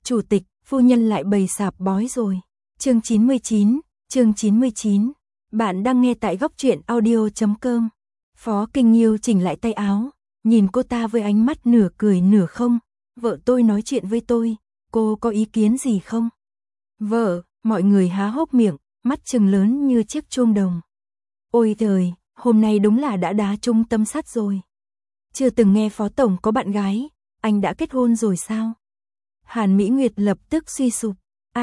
Chủ tịch, phu nhân lại bày sạp bói rồi. Chương 99. Bạn đang nghe tại góc truyện audio.com. Phó Kinh Nhiêu chỉnh lại tay áo, nhìn cô ta với ánh mắt nửa cười nửa không. Vợ tôi nói chuyện với tôi, cô có ý kiến gì không? Vợ, mọi người há hốc miệng, mắt trừng lớn như chiếc chuông đồng. Ôi trời, hôm nay đúng là đã đá trúng tâm sắt rồi. Chưa từng nghe Phó Tổng có bạn gái, anh đã kết hôn rồi sao? Hàn Mỹ Nguyệt lập tức suy sụp.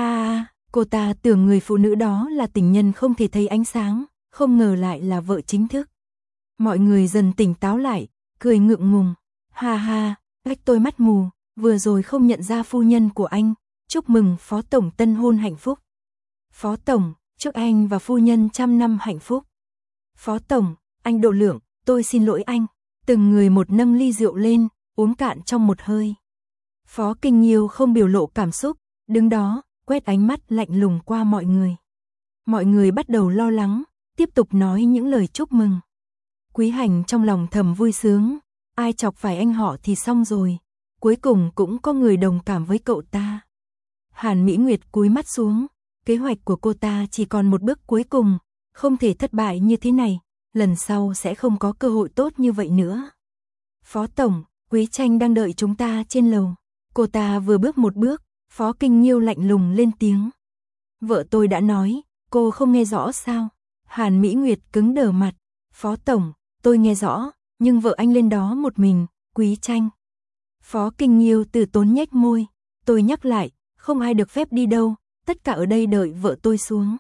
Cô ta tưởng người phụ nữ đó là tình nhân không thể thấy ánh sáng, không ngờ lại là vợ chính thức. Mọi người dần tỉnh táo lại, cười ngượng ngùng. Ha ha, cách tôi mắt mù, vừa rồi không nhận ra phu nhân của anh. Chúc mừng Phó Tổng tân hôn hạnh phúc. Phó Tổng, chúc anh và phu nhân 100 năm hạnh phúc. Phó Tổng, anh độ lượng, tôi xin lỗi anh. Từng người một nâng ly rượu lên, uống cạn trong một hơi. Phó Kinh Nhiêu không biểu lộ cảm xúc, đứng đó, quét ánh mắt lạnh lùng qua mọi người. Mọi người bắt đầu lo lắng, tiếp tục nói những lời chúc mừng. Quý Hành trong lòng thầm vui sướng, ai chọc phải anh họ thì xong rồi, cuối cùng cũng có người đồng cảm với cậu ta. Hàn Mỹ Nguyệt cúi mắt xuống, kế hoạch của cô ta chỉ còn một bước cuối cùng, không thể thất bại như thế này, lần sau sẽ không có cơ hội tốt như vậy nữa. Phó Tổng, Quý Tranh đang đợi chúng ta trên lầu. Cô ta vừa bước một bước, Phó Kinh Nhiêu lạnh lùng lên tiếng. Vợ tôi đã nói, cô không nghe rõ sao? Hàn Mỹ Nguyệt cứng đờ mặt. Phó Tổng, tôi nghe rõ, nhưng vợ anh lên đó một mình, Quý Tranh. Phó Kinh Nhiêu từ tốn nhếch môi. Tôi nhắc lại, không ai được phép đi đâu, tất cả ở đây đợi vợ tôi xuống.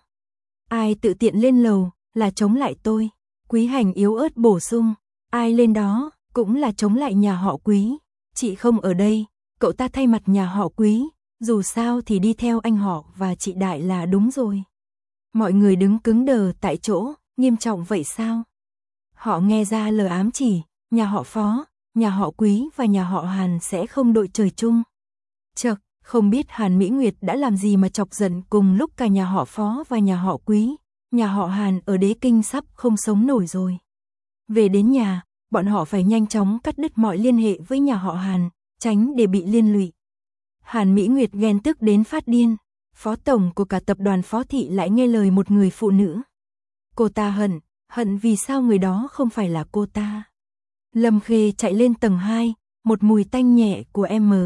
Ai tự tiện lên lầu, là chống lại tôi. Quý Hành yếu ớt bổ sung, ai lên đó, cũng là chống lại nhà họ Quý. Chị không ở đây, cậu ta thay mặt nhà họ Quý, dù sao thì đi theo anh họ và chị Đại là đúng rồi. Mọi người đứng cứng đờ tại chỗ, nghiêm trọng vậy sao? Họ nghe ra lời ám chỉ, nhà họ Phó, nhà họ Quý và nhà họ Hàn sẽ không đội trời chung. Chậc, không biết Hàn Mỹ Nguyệt đã làm gì mà chọc giận cùng lúc cả nhà họ Phó và nhà họ Quý, nhà họ Hàn ở Đế Kinh sắp không sống nổi rồi. Về đến nhà, bọn họ phải nhanh chóng cắt đứt mọi liên hệ với nhà họ Hàn, tránh để bị liên lụy. Hàn Mỹ Nguyệt ghen tức đến phát điên, Phó Tổng của cả tập đoàn Phó Thị lại nghe lời một người phụ nữ. Cô ta hận vì sao người đó không phải là cô ta. Lâm Khê chạy lên tầng 2, một mùi tanh nhẹ của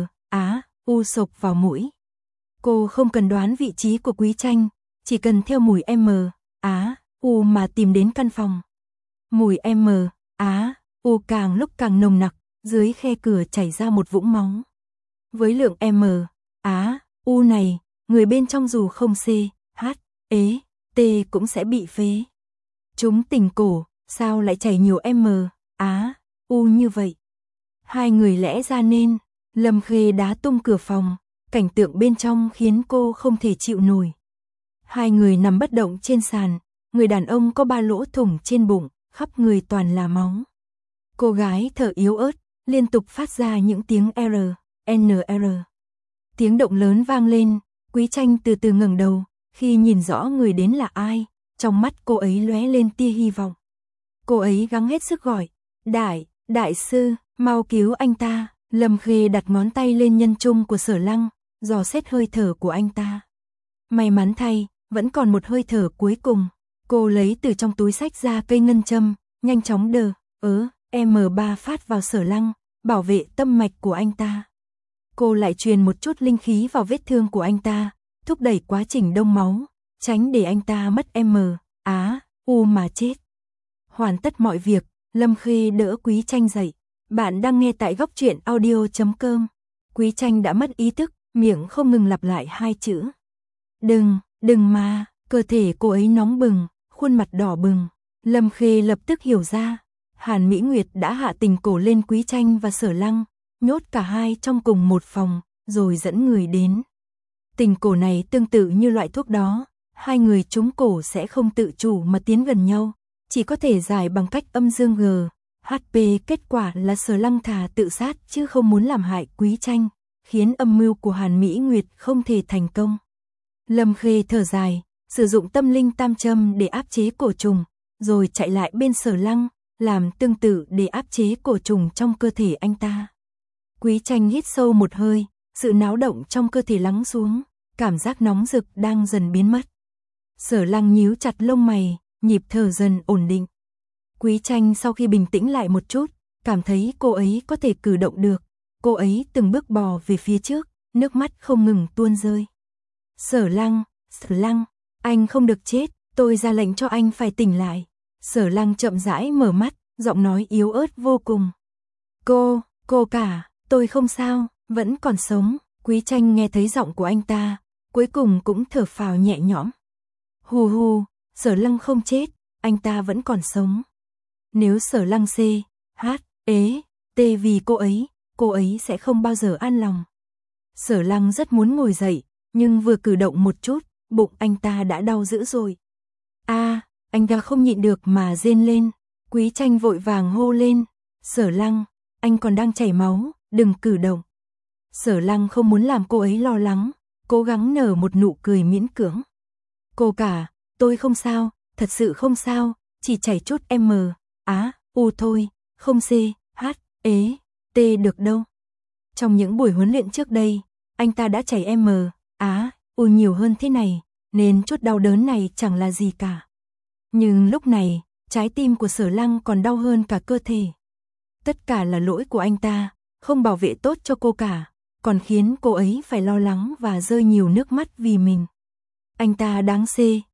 U sộc vào mũi. Cô không cần đoán vị trí của Quý Tranh, chỉ cần theo mùi U mà tìm đến căn phòng. Mùi U càng lúc càng nồng nặc, dưới khe cửa chảy ra một vũng máu. Với lượng U này, người bên trong dù không T cũng sẽ bị phế. Chúng tình cổ, sao lại chảy nhiều U như vậy? Hai người lẽ ra nên, Lâm Khê đá tung cửa phòng, cảnh tượng bên trong khiến cô không thể chịu nổi. Hai người nằm bất động trên sàn, người đàn ông có 3 lỗ thủng trên bụng, khắp người toàn là máu. Cô gái thở yếu ớt, liên tục phát ra những tiếng NR. Tiếng động lớn vang lên, Quý Tranh từ từ ngẩng đầu, khi nhìn rõ người đến là ai, trong mắt cô ấy lóe lên tia hy vọng. Cô ấy gắng hết sức gọi, đại sư, mau cứu anh ta. Lâm Khê đặt ngón tay lên nhân trung của Sở Lăng, dò xét hơi thở của anh ta. May mắn thay, vẫn còn một hơi thở cuối cùng. Cô lấy từ trong túi xách ra cây ngân châm, nhanh chóng M3 phát vào Sở Lăng, bảo vệ tâm mạch của anh ta. Cô lại truyền một chút linh khí vào vết thương của anh ta, thúc đẩy quá trình đông máu, tránh để anh ta mất U mà chết. Hoàn tất mọi việc, Lâm Khê đỡ Quý Tranh dậy. Bạn đang nghe tại góc truyện audio.com. Quý Tranh đã mất ý thức, miệng không ngừng lặp lại 2 chữ. Đừng mà, cơ thể cô ấy nóng bừng, khuôn mặt đỏ bừng. Lâm Khê lập tức hiểu ra, Hàn Mỹ Nguyệt đã hạ tình cổ lên Quý Tranh và Sở Lăng, nhốt cả hai trong cùng một phòng, rồi dẫn người đến. Tình cổ này tương tự như loại thuốc đó, hai người trúng cổ sẽ không tự chủ mà tiến gần nhau, chỉ có thể giải bằng cách âm dương HP. Kết quả là Sở Lăng thà tự sát chứ không muốn làm hại Quý Tranh, khiến âm mưu của Hàn Mỹ Nguyệt không thể thành công. Lâm Khê thở dài, sử dụng tâm linh tam châm để áp chế cổ trùng, rồi chạy lại bên Sở Lăng, làm tương tự để áp chế cổ trùng trong cơ thể anh ta. Quý Tranh hít sâu một hơi, sự náo động trong cơ thể lắng xuống, cảm giác nóng rực đang dần biến mất. Sở Lăng nhíu chặt lông mày, nhịp thở dần ổn định. Quý Tranh sau khi bình tĩnh lại một chút, cảm thấy cô ấy có thể cử động được. Cô ấy từng bước bò về phía trước, nước mắt không ngừng tuôn rơi. Sở Lăng, anh không được chết, tôi ra lệnh cho anh phải tỉnh lại. Sở Lăng chậm rãi mở mắt, giọng nói yếu ớt vô cùng. Cô cả, tôi không sao, vẫn còn sống. Quý Tranh nghe thấy giọng của anh ta, cuối cùng cũng thở phào nhẹ nhõm. Hù, Sở Lăng không chết, anh ta vẫn còn sống. Nếu Sở Lăng vì cô ấy sẽ không bao giờ an lòng. Sở Lăng rất muốn ngồi dậy, nhưng vừa cử động một chút, bụng anh ta đã đau dữ rồi. Anh ta không nhịn được mà rên lên. Quý Tranh vội vàng hô lên, Sở Lăng, anh còn đang chảy máu, đừng cử động. Sở Lăng không muốn làm cô ấy lo lắng, cố gắng nở một nụ cười miễn cưỡng. Cô cả, tôi không sao, thật sự không sao, chỉ chảy chút thôi, không được đâu. Trong những buổi huấn luyện trước đây, anh ta đã chảy nhiều hơn thế này, nên chút đau đớn này chẳng là gì cả. Nhưng lúc này, trái tim của Sở Lăng còn đau hơn cả cơ thể. Tất cả là lỗi của anh ta, không bảo vệ tốt cho cô cả, còn khiến cô ấy phải lo lắng và rơi nhiều nước mắt vì mình. Anh ta đáng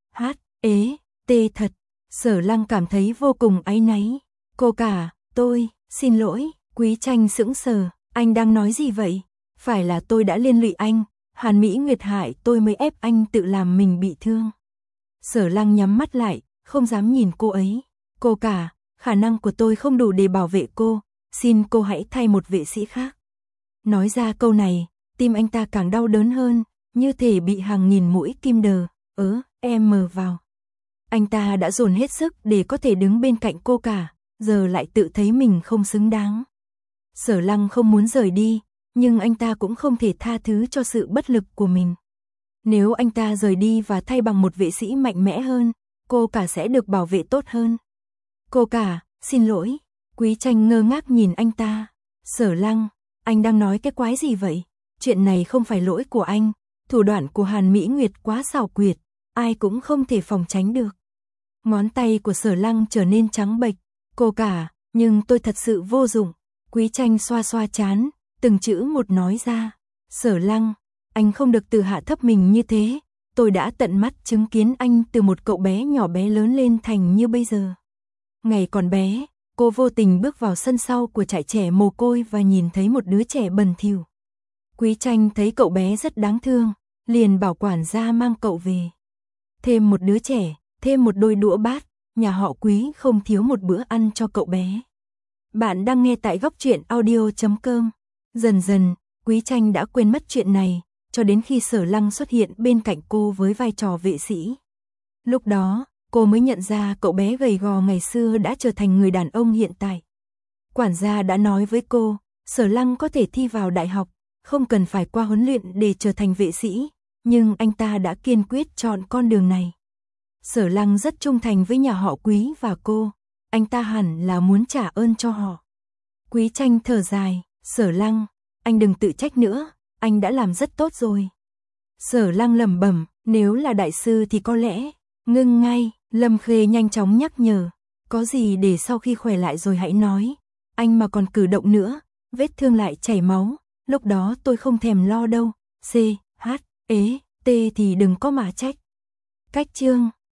thật. Sở Lăng cảm thấy vô cùng áy náy. Cô cả, tôi, xin lỗi. Quý Tranh sững sờ, anh đang nói gì vậy? Phải là tôi đã liên lụy anh, Hàn Mỹ Nguyệt hại tôi mới ép anh tự làm mình bị thương. Sở Lăng nhắm mắt lại, không dám nhìn cô ấy. Cô cả, khả năng của tôi không đủ để bảo vệ cô, xin cô hãy thay một vệ sĩ khác. Nói ra câu này, tim anh ta càng đau đớn hơn, như thể bị hàng nghìn mũi kim đờ, vào. Anh ta đã dồn hết sức để có thể đứng bên cạnh cô cả, giờ lại tự thấy mình không xứng đáng. Sở Lăng không muốn rời đi, nhưng anh ta cũng không thể tha thứ cho sự bất lực của mình. Nếu anh ta rời đi và thay bằng một vệ sĩ mạnh mẽ hơn, cô cả sẽ được bảo vệ tốt hơn. Cô cả, xin lỗi. Quý Tranh ngơ ngác nhìn anh ta. Sở Lăng, anh đang nói cái quái gì vậy? Chuyện này không phải lỗi của anh, thủ đoạn của Hàn Mỹ Nguyệt quá xảo quyệt, ai cũng không thể phòng tránh được. Ngón tay của Sở Lăng trở nên trắng bệch. Cô cả, nhưng tôi thật sự vô dụng. Quý Tranh xoa xoa trán, từng chữ một nói ra. Sở Lăng, anh không được tự hạ thấp mình như thế. Tôi đã tận mắt chứng kiến anh từ một cậu bé nhỏ bé lớn lên thành như bây giờ. Ngày còn bé, cô vô tình bước vào sân sau của trại trẻ mồ côi và nhìn thấy một đứa trẻ bần thỉu. Quý Tranh thấy cậu bé rất đáng thương, liền bảo quản gia mang cậu về. Thêm một đứa trẻ, thêm một đôi đũa bát, nhà họ Quý không thiếu một bữa ăn cho cậu bé. Bạn đang nghe tại Góc Truyện Audio.com. Dần dần, Quý Tranh đã quên mất chuyện này, cho đến khi Sở Lăng xuất hiện bên cạnh cô với vai trò vệ sĩ. Lúc đó, cô mới nhận ra cậu bé gầy gò ngày xưa đã trở thành người đàn ông hiện tại. Quản gia đã nói với cô, Sở Lăng có thể thi vào đại học, không cần phải qua huấn luyện để trở thành vệ sĩ, nhưng anh ta đã kiên quyết chọn con đường này. Sở Lăng rất trung thành với nhà họ Quý và cô, anh ta hẳn là muốn trả ơn cho họ. Quý Tranh thở dài, Sở Lăng, anh đừng tự trách nữa, anh đã làm rất tốt rồi. Sở Lăng lẩm bẩm, nếu là đại sư thì có lẽ, ngưng ngay, Lâm Khê nhanh chóng nhắc nhở, có gì để sau khi khỏe lại rồi hãy nói, anh mà còn cử động nữa, vết thương lại chảy máu, lúc đó tôi không thèm lo đâu, thì đừng có mà trách. Cách chương